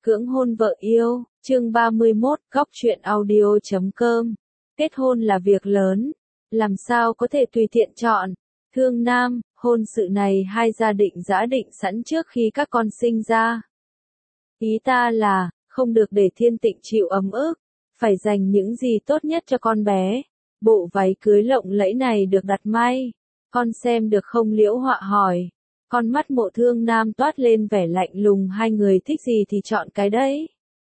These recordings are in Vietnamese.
Cưỡng hôn vợ yêu, chương 31, góc truyện audio.com. Kết hôn là việc lớn, làm sao có thể tùy tiện chọn. Thương Nam, hôn sự này hai gia đình đã định sẵn trước khi các con sinh ra. Ý ta là, không được để Thiên Tịnh chịu ấm ức, phải dành những gì tốt nhất cho con bé. Bộ váy cưới lộng lẫy này được đặt may, con xem được không? Liễu Họa hỏi. Con mắt Mộ Thương Nam toát lên vẻ lạnh lùng, hai người thích gì thì chọn cái đấy.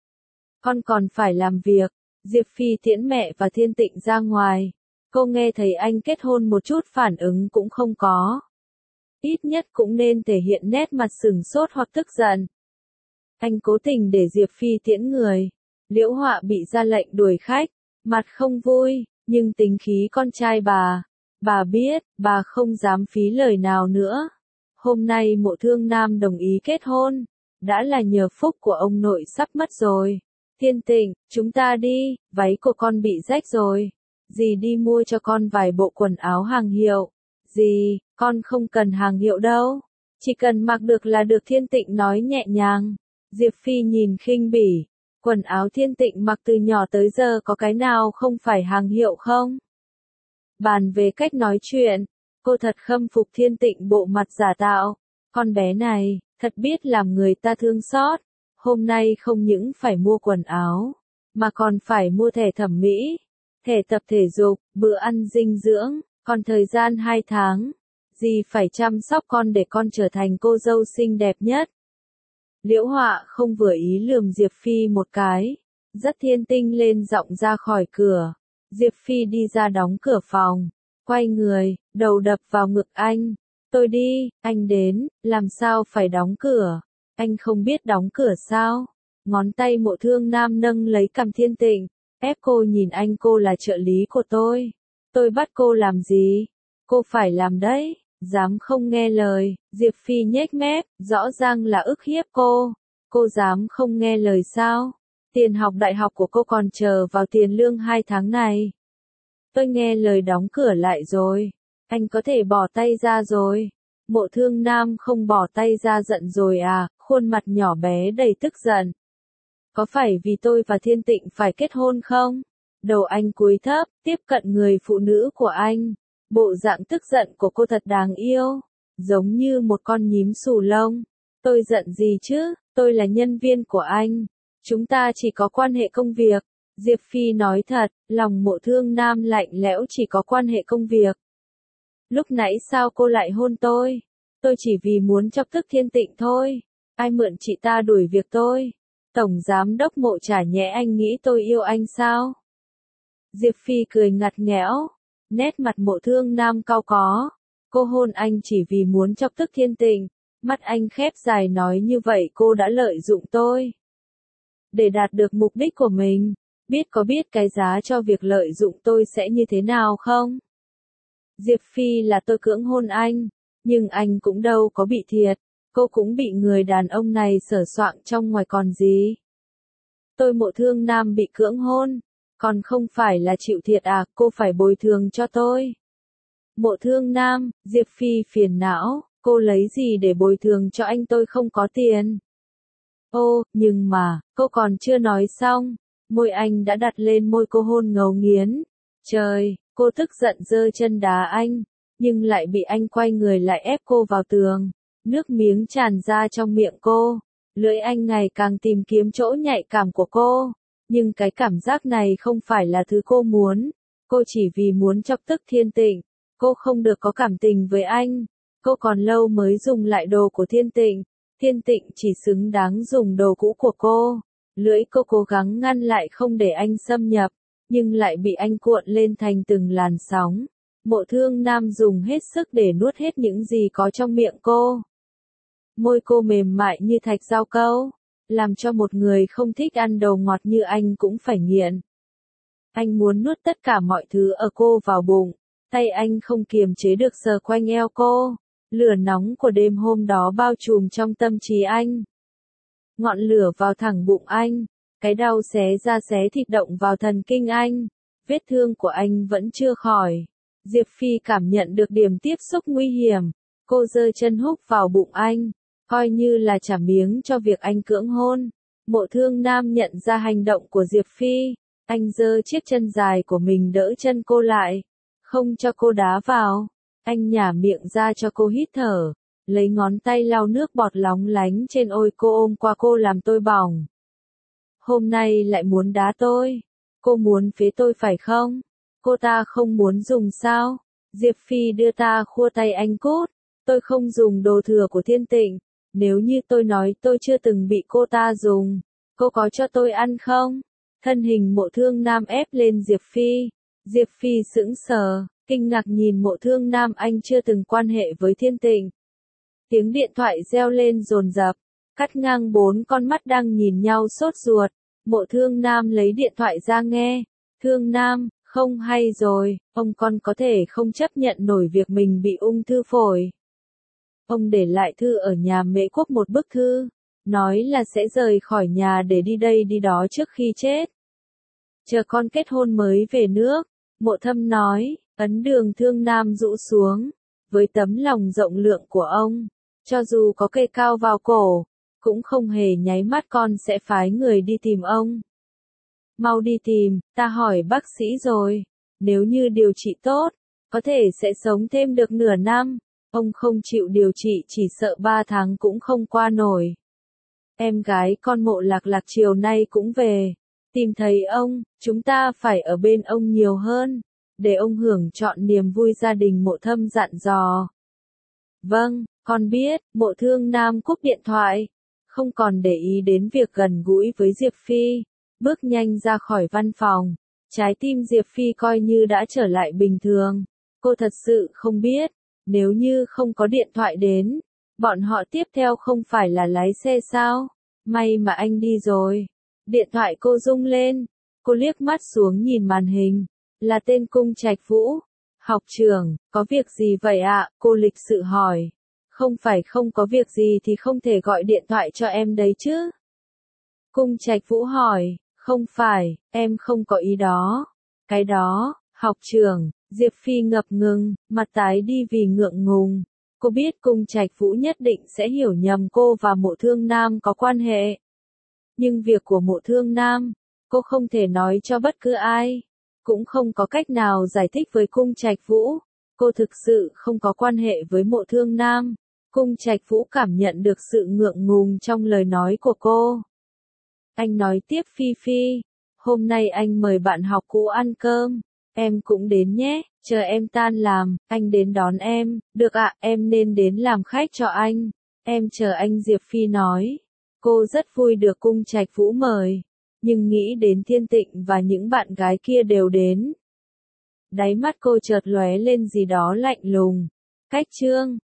Con còn phải làm việc. Diệp Phi tiễn mẹ và Thiên Tịnh ra ngoài. Cô nghe thấy anh kết hôn một chút phản ứng cũng không có. Ít nhất cũng nên thể hiện nét mặt sừng sốt hoặc tức giận. Anh cố tình để Diệp Phi tiễn người. Liễu Họa bị ra lệnh đuổi khách, mặt không vui, nhưng tính khí con trai bà biết, bà không dám phí lời nào nữa. Hôm nay Mộ Thương Nam đồng ý kết hôn, đã là nhờ phúc của ông nội sắp mất rồi. Thiên Tịnh, chúng ta đi, váy của con bị rách rồi. Dì đi mua cho con vài bộ quần áo hàng hiệu. Dì, con không cần hàng hiệu đâu. Chỉ cần mặc được là được, Thiên Tịnh nói nhẹ nhàng. Diệp Phi nhìn khinh bỉ. Quần áo Thiên Tịnh mặc từ nhỏ tới giờ có cái nào không phải hàng hiệu không? Bàn về cách nói chuyện, cô thật khâm phục Thiên Tịnh bộ mặt giả tạo. Con bé này, thật biết làm người ta thương xót. Hôm nay không những phải mua quần áo, mà còn phải mua thẻ thẩm mỹ, thẻ tập thể dục, bữa ăn dinh dưỡng, còn thời gian 2 tháng. Dì phải chăm sóc con để con trở thành cô dâu xinh đẹp nhất. Liễu Họa không vừa ý lườm Diệp Phi một cái, rất thiên tinh lên giọng ra khỏi cửa. Diệp Phi đi ra đóng cửa phòng, quay người, đầu đập vào ngực anh. Tôi đi, anh đến, làm sao phải đóng cửa? Anh không biết đóng cửa sao? Ngón tay Mộ Thương Nam nâng lấy cằm Thiên Tịnh, ép cô nhìn anh. Cô là trợ lý của tôi bắt cô làm gì? Cô phải làm đấy, dám không nghe lời. Diệp Phi nhếch mép, rõ ràng là ức hiếp cô. Cô dám không nghe lời sao? Tiền học đại học của cô còn chờ vào tiền lương 2 tháng này. Tôi nghe lời đóng cửa lại rồi. Anh có thể bỏ tay ra rồi. Mộ Thương Nam không bỏ tay ra. Giận rồi à? Khuôn mặt nhỏ bé đầy tức giận. Có phải vì tôi và Thiên Tịnh phải kết hôn không? Đầu anh cúi thấp, tiếp cận người phụ nữ của anh. Bộ dạng tức giận của cô thật đáng yêu, giống như một con nhím xù lông. Tôi giận gì chứ? Tôi là nhân viên của anh. Chúng ta chỉ có quan hệ công việc. Diệp Phi nói thật, lòng Mộ Thương Nam lạnh lẽo. Chỉ có quan hệ công việc. Lúc nãy sao cô lại hôn tôi? Tôi chỉ vì muốn chọc tức Thiên Tịnh thôi. Ai mượn chị ta đuổi việc tôi? Tổng giám đốc Mộ chả nhẽ anh nghĩ tôi yêu anh sao? Diệp Phi cười ngặt nghẽo, nét mặt Mộ Thương Nam cau có. Cô hôn anh chỉ vì muốn chọc tức Thiên Tịnh. Mắt anh khép dài nói như vậy cô đã lợi dụng tôi để đạt được mục đích của mình. Biết cái giá cho việc lợi dụng tôi sẽ như thế nào không? Diệp Phi là tôi cưỡng hôn anh, nhưng anh cũng đâu có bị thiệt. Cô cũng bị người đàn ông này sờ soạng trong ngoài còn gì. Tôi Mộ Thương Nam bị cưỡng hôn, còn không phải là chịu thiệt à? Cô phải bồi thường cho tôi. Mộ Thương Nam, Diệp Phi phiền não, cô lấy gì để bồi thường cho anh? Tôi không có tiền. Ô, nhưng mà, cô còn chưa nói xong. Môi anh đã đặt lên môi cô, hôn ngấu nghiến. Trời, cô tức giận giơ chân đá anh, nhưng lại bị anh quay người lại ép cô vào tường. Nước miếng tràn ra trong miệng cô. Lưỡi anh ngày càng tìm kiếm chỗ nhạy cảm của cô. Nhưng cái cảm giác này không phải là thứ cô muốn. Cô chỉ vì muốn chọc tức Thiên Tịnh. Cô không được có cảm tình với anh. Cô còn lâu mới dùng lại đồ của Thiên Tịnh. Thiên Tịnh chỉ xứng đáng dùng đồ cũ của cô. Lưỡi cô cố gắng ngăn lại không để anh xâm nhập, nhưng lại bị anh cuộn lên thành từng làn sóng. Mộ Thương Nam dùng hết sức để nuốt hết những gì có trong miệng cô. Môi cô mềm mại như thạch rau câu, làm cho một người không thích ăn đồ ngọt như anh cũng phải nghiện. Anh muốn nuốt tất cả mọi thứ ở cô vào bụng. Tay anh không kiềm chế được sờ quanh eo cô. Lửa nóng của đêm hôm đó bao trùm trong tâm trí anh. Ngọn lửa vào thẳng bụng anh. Cái đau xé da xé thịt động vào thần kinh anh. Vết thương của anh vẫn chưa khỏi. Diệp Phi cảm nhận được điểm tiếp xúc nguy hiểm. Cô giơ chân húc vào bụng anh, coi như là trả miếng cho việc anh cưỡng hôn. Mộ Thương Nam nhận ra hành động của Diệp Phi, anh giơ chiếc chân dài của mình đỡ chân cô lại, không cho cô đá vào. Anh nhả miệng ra cho cô hít thở, lấy ngón tay lau nước bọt lóng lánh trên ôi cô ôm qua cô làm tôi bỏng. Hôm nay lại muốn đá tôi, cô muốn phế tôi phải không? Cô ta không muốn dùng sao? Diệp Phi đưa ta khua tay anh cút, tôi không dùng đồ thừa của Thiên Tịnh, nếu như tôi nói tôi chưa từng bị cô ta dùng, cô có cho tôi ăn không? Thân hình Mộ Thương Nam ép lên Diệp Phi. Diệp Phi sững sờ, kinh ngạc nhìn Mộ Thương Nam, anh chưa từng quan hệ với Thiên Tịnh. Tiếng điện thoại reo lên dồn dập, cắt ngang bốn con mắt đang nhìn nhau sốt ruột. Mộ Thương Nam lấy điện thoại ra nghe. Thương Nam, không hay rồi, ông con có thể không chấp nhận nổi việc mình bị ung thư phổi. Ông để lại thư ở nhà Mễ Quốc, một bức thư, nói là sẽ rời khỏi nhà để đi đây đi đó trước khi chết. Chờ con kết hôn mới về nước, Mộ Thâm nói. Ấn Đường Thương Nam rũ xuống, với tấm lòng rộng lượng của ông, cho dù có cây cao vào cổ, cũng không hề nháy mắt, con sẽ phái người đi tìm ông. Mau đi tìm, ta hỏi bác sĩ rồi, nếu như điều trị tốt, có thể sẽ sống thêm được nửa năm, ông không chịu điều trị chỉ sợ 3 tháng cũng không qua nổi. Em gái con Mộ Lạc Lạc chiều nay cũng về, tìm thấy ông, chúng ta phải ở bên ông nhiều hơn, để ông hưởng trọn niềm vui gia đình, Mộ Thâm dặn dò. Vâng, con biết. Mộ Thương Nam cúp điện thoại, không còn để ý đến việc gần gũi với Diệp Phi, bước nhanh ra khỏi văn phòng. Trái tim Diệp Phi coi như đã trở lại bình thường. Cô thật sự không biết, nếu như không có điện thoại đến, bọn họ tiếp theo không phải là lái xe sao? May mà anh đi rồi. Điện thoại cô rung lên, cô liếc mắt xuống nhìn màn hình, là tên Cung Trạch Vũ. Học trưởng, có việc gì vậy ạ? Cô lịch sự hỏi. Không phải không có việc gì thì không thể gọi điện thoại cho em đấy chứ? Cung Trạch Vũ hỏi. Không phải, em không có ý đó. Cái đó, học trưởng. Diệp Phi ngập ngừng, mặt tái đi vì ngượng ngùng. Cô biết Cung Trạch Vũ nhất định sẽ hiểu nhầm cô và Mộ Thương Nam có quan hệ. Nhưng việc của Mộ Thương Nam, cô không thể nói cho bất cứ ai. Cũng không có cách nào giải thích với Cung Trạch Vũ. Cô thực sự không có quan hệ với Mộ Thương Nam. Cung Trạch Vũ cảm nhận được sự ngượng ngùng trong lời nói của cô. Anh nói tiếp. Phi Phi, hôm nay anh mời bạn học cũ ăn cơm. Em cũng đến nhé, chờ em tan làm, anh đến đón em. Được ạ, em nên đến làm khách cho anh. Em chờ anh, Diệp Phi nói. Cô rất vui được Cung Trạch Vũ mời, nhưng nghĩ đến Thiên Tịnh và những bạn gái kia đều đến. Đáy mắt cô chợt lóe lên gì đó lạnh lùng. Cách chương